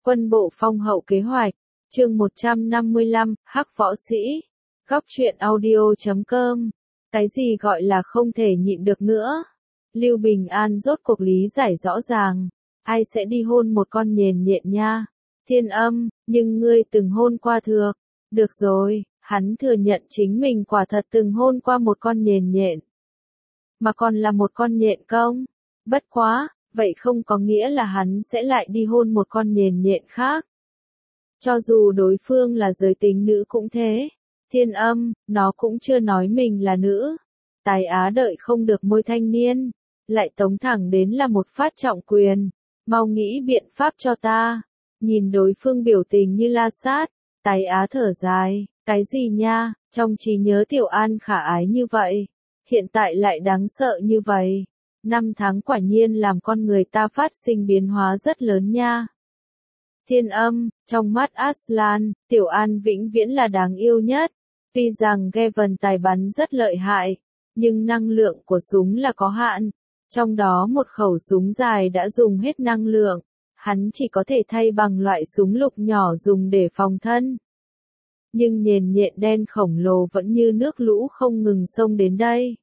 Quân bộ phong hậu kế hoạch, chương 155, Hắc võ sĩ. Góc truyện audio.com. Cái gì gọi là không thể nhịn được nữa? Lưu Bình An rốt cuộc lý giải rõ ràng. Ai sẽ đi hôn một con nhện nhện nha? Thiên Âm, nhưng ngươi từng hôn qua Thược. Được rồi, hắn thừa nhận chính mình quả thật từng hôn qua một con nhện nhện. Mà còn là một con nhện công. Bất quá, vậy không có nghĩa là hắn sẽ lại đi hôn một con nhện nhện khác. Cho dù đối phương là giới tính nữ cũng thế. Thiên Âm, nó cũng chưa nói mình là nữ. Tài Á đợi không được môi thanh niên, lại tống thẳng đến là một phát trọng quyền. Mau nghĩ biện pháp cho ta. Nhìn đối phương biểu tình như la sát, Tài Á thở dài, cái gì nha, trong trí nhớ Tiểu An khả ái như vậy, hiện tại lại đáng sợ như vậy. 5 tháng quả nhiên làm con người ta phát sinh biến hóa rất lớn nha. Thiên Âm, trong mắt Aslan, Tiểu An vĩnh viễn là đáng yêu nhất. Tuy rằng Gavin tài bắn rất lợi hại, nhưng năng lượng của súng là có hạn. Trong đó một khẩu súng dài đã dùng hết năng lượng, hắn chỉ có thể thay bằng loại súng lục nhỏ dùng để phòng thân. Nhưng nhện nhện đen khổng lồ vẫn như nước lũ không ngừng xông đến đây.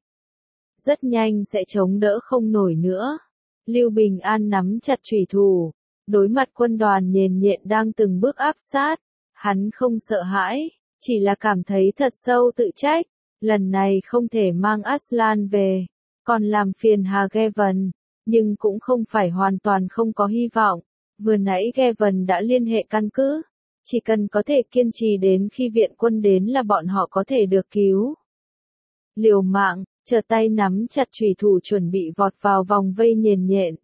Rất nhanh sẽ chống đỡ không nổi nữa. Lưu Bình An nắm chặt chủy thủ, đối mặt quân đoàn nhện nhện đang từng bước áp sát. Hắn không sợ hãi, chỉ là cảm thấy thật sâu tự trách. Lần này không thể mang Aslan về, còn làm phiền Hà Gavin, nhưng cũng không phải hoàn toàn không có hy vọng. Vừa nãy Gavin đã liên hệ căn cứ, chỉ cần có thể kiên trì đến khi viện quân đến là bọn họ có thể được cứu. Liều mạng, trở tay nắm chặt chủy thủ chuẩn bị vọt vào vòng vây nhện nhện.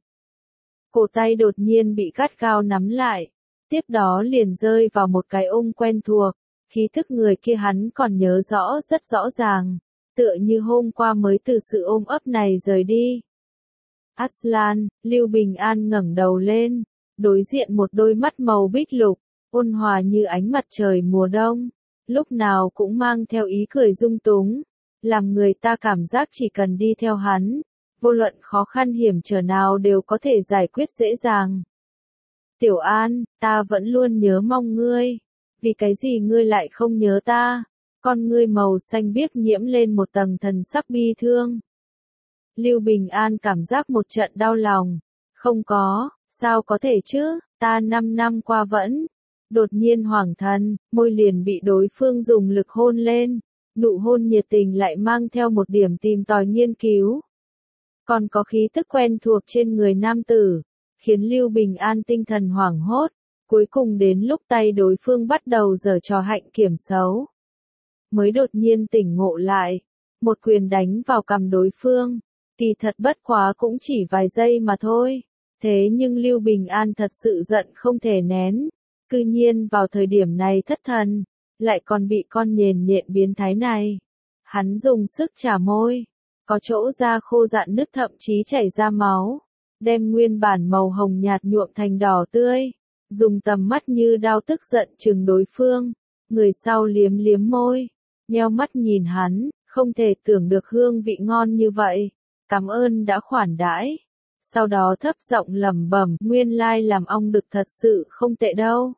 Cổ tay đột nhiên bị gắt gao nắm lại, tiếp đó liền rơi vào một cái ôm quen thuộc, khí thức người kia hắn còn nhớ rõ rất rõ ràng, tựa như hôm qua mới từ sự ôm ấp này rời đi. Aslan, Lưu Bình An ngẩng đầu lên, đối diện một đôi mắt màu bích lục, ôn hòa như ánh mặt trời mùa đông, lúc nào cũng mang theo ý cười dung túng, làm người ta cảm giác chỉ cần đi theo hắn, vô luận khó khăn hiểm trở nào đều có thể giải quyết dễ dàng. Tiểu An, ta vẫn luôn nhớ mong ngươi, vì cái gì ngươi lại không nhớ ta? Con ngươi màu xanh biếc nhiễm lên một tầng thần sắc bi thương. Lưu Bình An cảm giác một trận đau lòng. Không có, sao có thể chứ, ta 5 năm qua vẫn. Đột nhiên hoảng thần, môi liền bị đối phương dùng lực hôn lên. Nụ hôn nhiệt tình lại mang theo một điểm tìm tòi nghiên cứu. Còn có khí tức quen thuộc trên người nam tử, khiến Lưu Bình An tinh thần hoảng hốt. Cuối cùng đến lúc tay đối phương bắt đầu giở trò hạnh kiểm xấu. Mới đột nhiên tỉnh ngộ lại, một quyền đánh vào cằm đối phương, kỳ thật bất quá cũng chỉ vài giây mà thôi. Thế nhưng Lưu Bình An thật sự giận không thể nén, cư nhiên vào thời điểm này thất thần, lại còn bị con nhện nhện biến thái này. Hắn dùng sức chà môi, có chỗ da khô rạn nứt thậm chí chảy ra máu, đem nguyên bản màu hồng nhạt nhuộm thành đỏ tươi. Dùng tầm mắt như đao tức giận chừng đối phương, người sau liếm liếm môi, nheo mắt nhìn hắn, không thể tưởng được hương vị ngon như vậy, cảm ơn đã khoản đãi. Sau đó thấp giọng lẩm bẩm, nguyên lai làm ong đực thật sự không tệ đâu.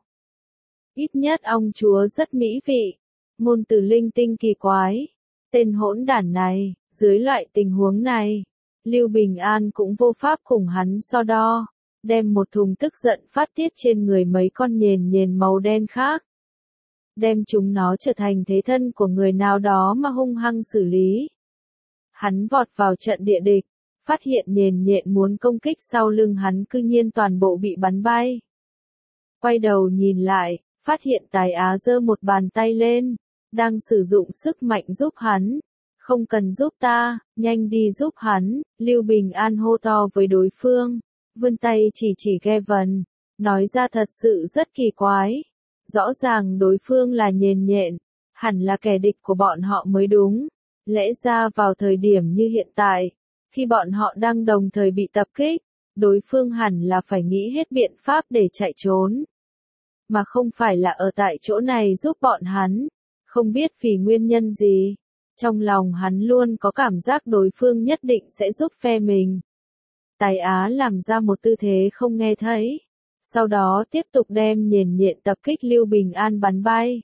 Ít nhất ong chúa rất mỹ vị, ngôn từ linh tinh kỳ quái, tên hỗn đản này, dưới loại tình huống này, Lưu Bình An cũng vô pháp cùng hắn so đo. Đem một thùng tức giận phát tiết trên người mấy con nhện nhện màu đen khác. Đem chúng nó trở thành thế thân của người nào đó mà hung hăng xử lý. Hắn vọt vào trận địa địch, phát hiện nhện nhện muốn công kích sau lưng hắn cư nhiên toàn bộ bị bắn bay. Quay đầu nhìn lại, phát hiện Tài Á giơ một bàn tay lên, đang sử dụng sức mạnh giúp hắn. Không cần giúp ta, nhanh đi giúp hắn, Lưu Bình An hô to với đối phương. Vươn tay chỉ Gavin, nói ra thật sự rất kỳ quái. Rõ ràng đối phương là nhện nhện, hẳn là kẻ địch của bọn họ mới đúng. Lẽ ra vào thời điểm như hiện tại, khi bọn họ đang đồng thời bị tập kích, đối phương hẳn là phải nghĩ hết biện pháp để chạy trốn. Mà không phải là ở tại chỗ này giúp bọn hắn, không biết vì nguyên nhân gì. Trong lòng hắn luôn có cảm giác đối phương nhất định sẽ giúp phe mình. Tài Á làm ra một tư thế không nghe thấy. sau đó tiếp tục đem nhện nhện tập kích Lưu Bình An bắn bay.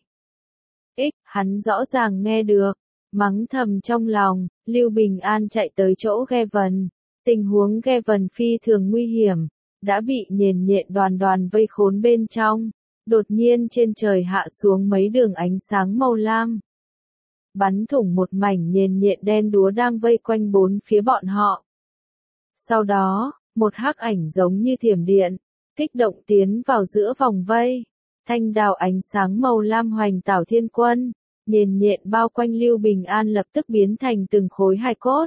Hắn rõ ràng nghe được, mắng thầm trong lòng, Lưu Bình An chạy tới chỗ Gavin. Tình huống Gavin phi thường nguy hiểm, đã bị nhện nhện đoàn đoàn vây khốn bên trong. Đột nhiên trên trời hạ xuống mấy đường ánh sáng màu lam. Bắn thủng một mảnh nhện nhện đen đúa đang vây quanh bốn phía bọn họ. Sau đó, một hắc ảnh giống như thiểm điện, kích động tiến vào giữa vòng vây. Thanh đào ánh sáng màu lam hoành tảo thiên quân, nhện nhện bao quanh Lưu Bình An lập tức biến thành từng khối hài cốt.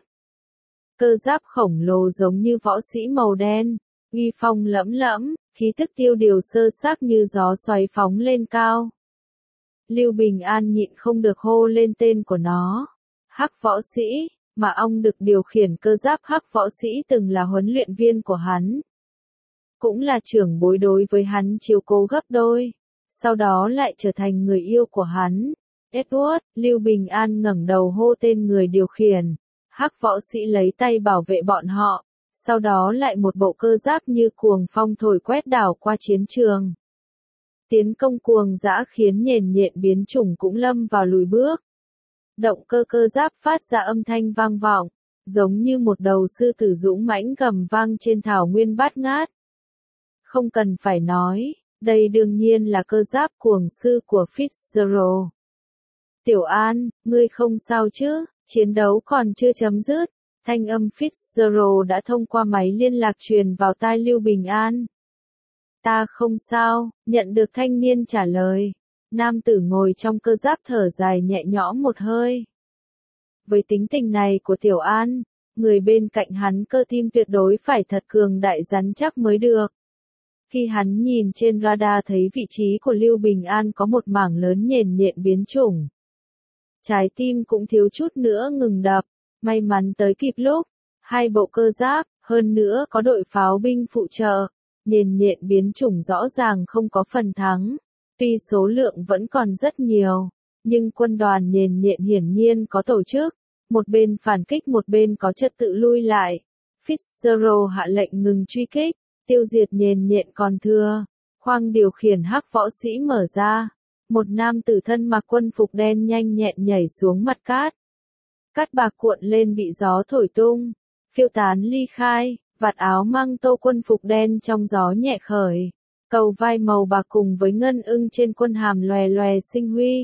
Cơ giáp khổng lồ giống như võ sĩ màu đen, uy phong lẫm lẫm, khí tức tiêu điều sơ xác như gió xoáy phóng lên cao. Lưu Bình An nhịn không được hô lên tên của nó. Hắc võ sĩ, mà ông được điều khiển cơ giáp hắc võ sĩ từng là huấn luyện viên của hắn. Cũng là trưởng bối đối với hắn chiếu cố gấp đôi. Sau đó lại trở thành người yêu của hắn. Edward, Lưu Bình An ngẩng đầu hô tên người điều khiển. Hắc võ sĩ lấy tay bảo vệ bọn họ. Sau đó lại một bộ cơ giáp như cuồng phong thổi quét đảo qua chiến trường. Tiến công cuồng dã khiến nhện nhện biến chủng cũng lâm vào lùi bước. Động cơ cơ giáp phát ra âm thanh vang vọng, giống như một đầu sư tử dũng mãnh gầm vang trên thảo nguyên bát ngát. Không cần phải nói, đây đương nhiên là cơ giáp cuồng sư của Fitzgerald. Tiểu An, ngươi không sao chứ, chiến đấu còn chưa chấm dứt. Thanh âm Fitzgerald đã thông qua máy liên lạc truyền vào tai Lưu Bình An. Ta không sao, nhận được thanh niên trả lời. Nam tử ngồi trong cơ giáp thở dài nhẹ nhõm một hơi. Với tính tình này của Tiểu An, người bên cạnh hắn cơ tim tuyệt đối phải thật cường đại rắn chắc mới được. Khi hắn nhìn trên radar thấy vị trí của Lưu Bình An có một mảng lớn nhện nhện biến chủng. Trái tim cũng thiếu chút nữa ngừng đập, may mắn tới kịp lúc. Hai bộ cơ giáp, hơn nữa có đội pháo binh phụ trợ. Nhện nhện biến chủng rõ ràng không có phần thắng. Tuy số lượng vẫn còn rất nhiều, nhưng quân đoàn nhện nhện hiển nhiên có tổ chức. Một bên phản kích một bên có trật tự lui lại. Fitzgerald hạ lệnh ngừng truy kích, tiêu diệt nhện nhện còn thừa. Khoang điều khiển hắc võ sĩ mở ra. Một nam tử thân mặc quân phục đen nhanh nhẹn nhảy xuống mặt cát. Cát bạc cuộn lên bị gió thổi tung, phiêu tán ly khai, vạt áo mang tô quân phục đen trong gió nhẹ khởi. Cầu vai màu bạc cùng với ngân ưng trên quân hàm lòe lòe sinh huy.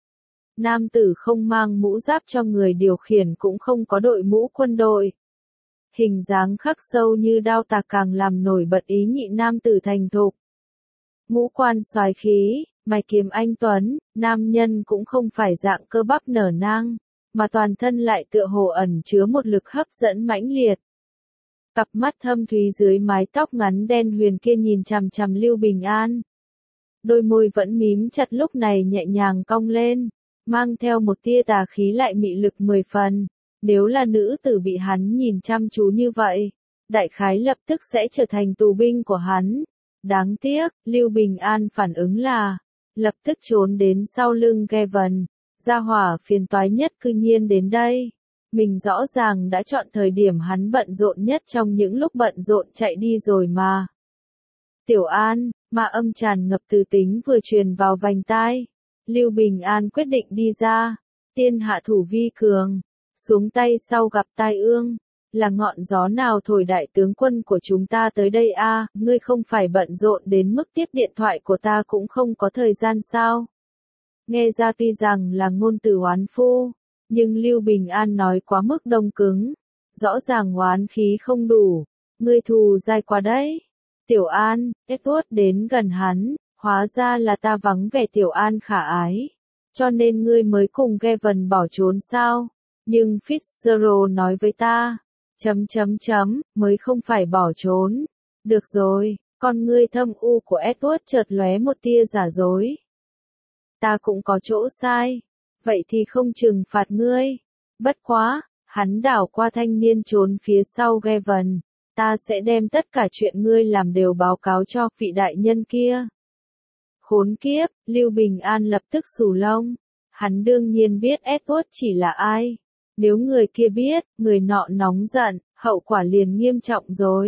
Nam tử không mang mũ giáp cho người điều khiển cũng không có đội mũ quân đội. Hình dáng khắc sâu như đao tạc càng làm nổi bật ý nhị nam tử thành thục. Ngũ quan soái khí, mày kiếm anh tuấn, nam nhân cũng không phải dạng cơ bắp nở nang, mà toàn thân lại tựa hồ ẩn chứa một lực hấp dẫn mãnh liệt. Cặp mắt thâm thúy dưới mái tóc ngắn đen huyền kia nhìn chằm chằm Lưu Bình An. Đôi môi vẫn mím chặt lúc này nhẹ nhàng cong lên, mang theo một tia tà khí lại mị lực 10 phần. Nếu là nữ tử bị hắn nhìn chăm chú như vậy, đại khái lập tức sẽ trở thành tù binh của hắn. Đáng tiếc, Lưu Bình An phản ứng là, lập tức trốn đến sau lưng Gavin. Gia hỏa phiền toái nhất cư nhiên đến đây. Mình rõ ràng đã chọn thời điểm hắn bận rộn nhất trong những lúc bận rộn chạy đi rồi mà. Tiểu An, mà âm tràn ngập từ tính vừa truyền vào vành tai. Lưu Bình An quyết định đi ra. Tiên hạ thủ vi cường. Xuống tay sau gặp tai ương. Là ngọn gió nào thổi đại tướng quân của chúng ta tới đây a? Ngươi không phải bận rộn đến mức tiếp điện thoại của ta cũng không có thời gian sao? Nghe ra tuy rằng là ngôn từ oán phu, nhưng Lưu Bình An nói quá mức đông cứng. Rõ ràng oán khí không đủ. Ngươi thù dai quá đấy. Tiểu An, Edward đến gần hắn, hóa ra là ta vắng vẻ Tiểu An khả ái. Cho nên ngươi mới cùng Gavin bỏ trốn sao? Nhưng Fitzgerald nói với ta, mới không phải bỏ trốn. Được rồi, con ngươi thâm u của Edward chợt lóe một tia giả dối. Ta cũng có chỗ sai. Vậy thì không trừng phạt ngươi. Bất quá, hắn đảo qua thanh niên trốn phía sau Gavin. Ta sẽ đem tất cả chuyện ngươi làm đều báo cáo cho vị đại nhân kia. Khốn kiếp, Lưu Bình An lập tức xù lông. Hắn đương nhiên biết Edward chỉ là ai. Nếu người kia biết, người nọ nóng giận, hậu quả liền nghiêm trọng rồi.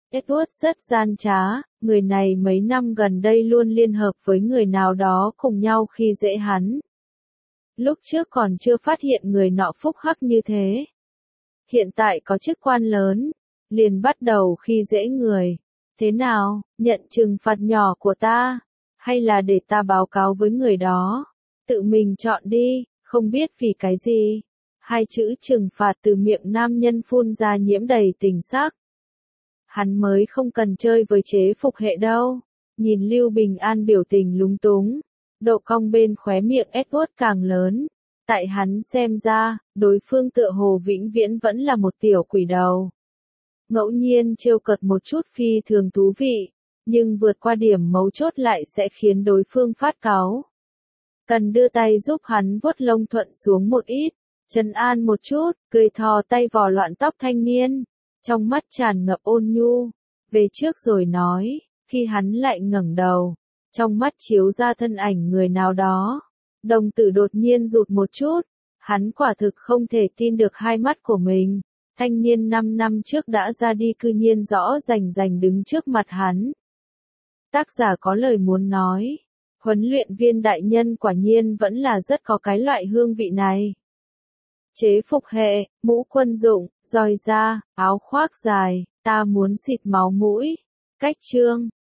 Edward rất gian trá, người này mấy năm gần đây luôn liên hợp với người nào đó cùng nhau khi dễ hắn. Lúc trước còn chưa phát hiện người nọ phúc hắc như thế. Hiện tại có chức quan lớn, liền bắt đầu khi dễ người. Thế nào, nhận trừng phạt nhỏ của ta, hay là để ta báo cáo với người đó? Tự mình chọn đi, không biết vì cái gì. Hai chữ trừng phạt từ miệng nam nhân phun ra nhiễm đầy tình sắc. Hắn mới không cần chơi với chế phục hệ đâu. Nhìn Lưu Bình An biểu tình lúng túng, độ cong bên khóe miệng Edward càng lớn. Tại hắn xem ra, đối phương tựa hồ vĩnh viễn vẫn là một tiểu quỷ đầu. Ngẫu nhiên trêu cợt một chút phi thường thú vị, nhưng vượt qua điểm mấu chốt lại sẽ khiến đối phương phát cáu. Cần đưa tay giúp hắn vuốt lông thuận xuống một ít, trấn an một chút, cười thò tay vò loạn tóc thanh niên, trong mắt tràn ngập ôn nhu, về trước rồi nói, khi hắn lại ngẩng đầu, trong mắt chiếu ra thân ảnh người nào đó, đồng tử đột nhiên rụt một chút, hắn quả thực không thể tin được hai mắt của mình, thanh niên 5 năm trước đã ra đi cư nhiên rõ rành rành đứng trước mặt hắn. Tác giả có lời muốn nói, huấn luyện viên đại nhân quả nhiên vẫn là rất có cái loại hương vị này. Chế phục hệ, mũ quân dụng, roi da, áo khoác dài, ta muốn xịt máu mũi. Cách chương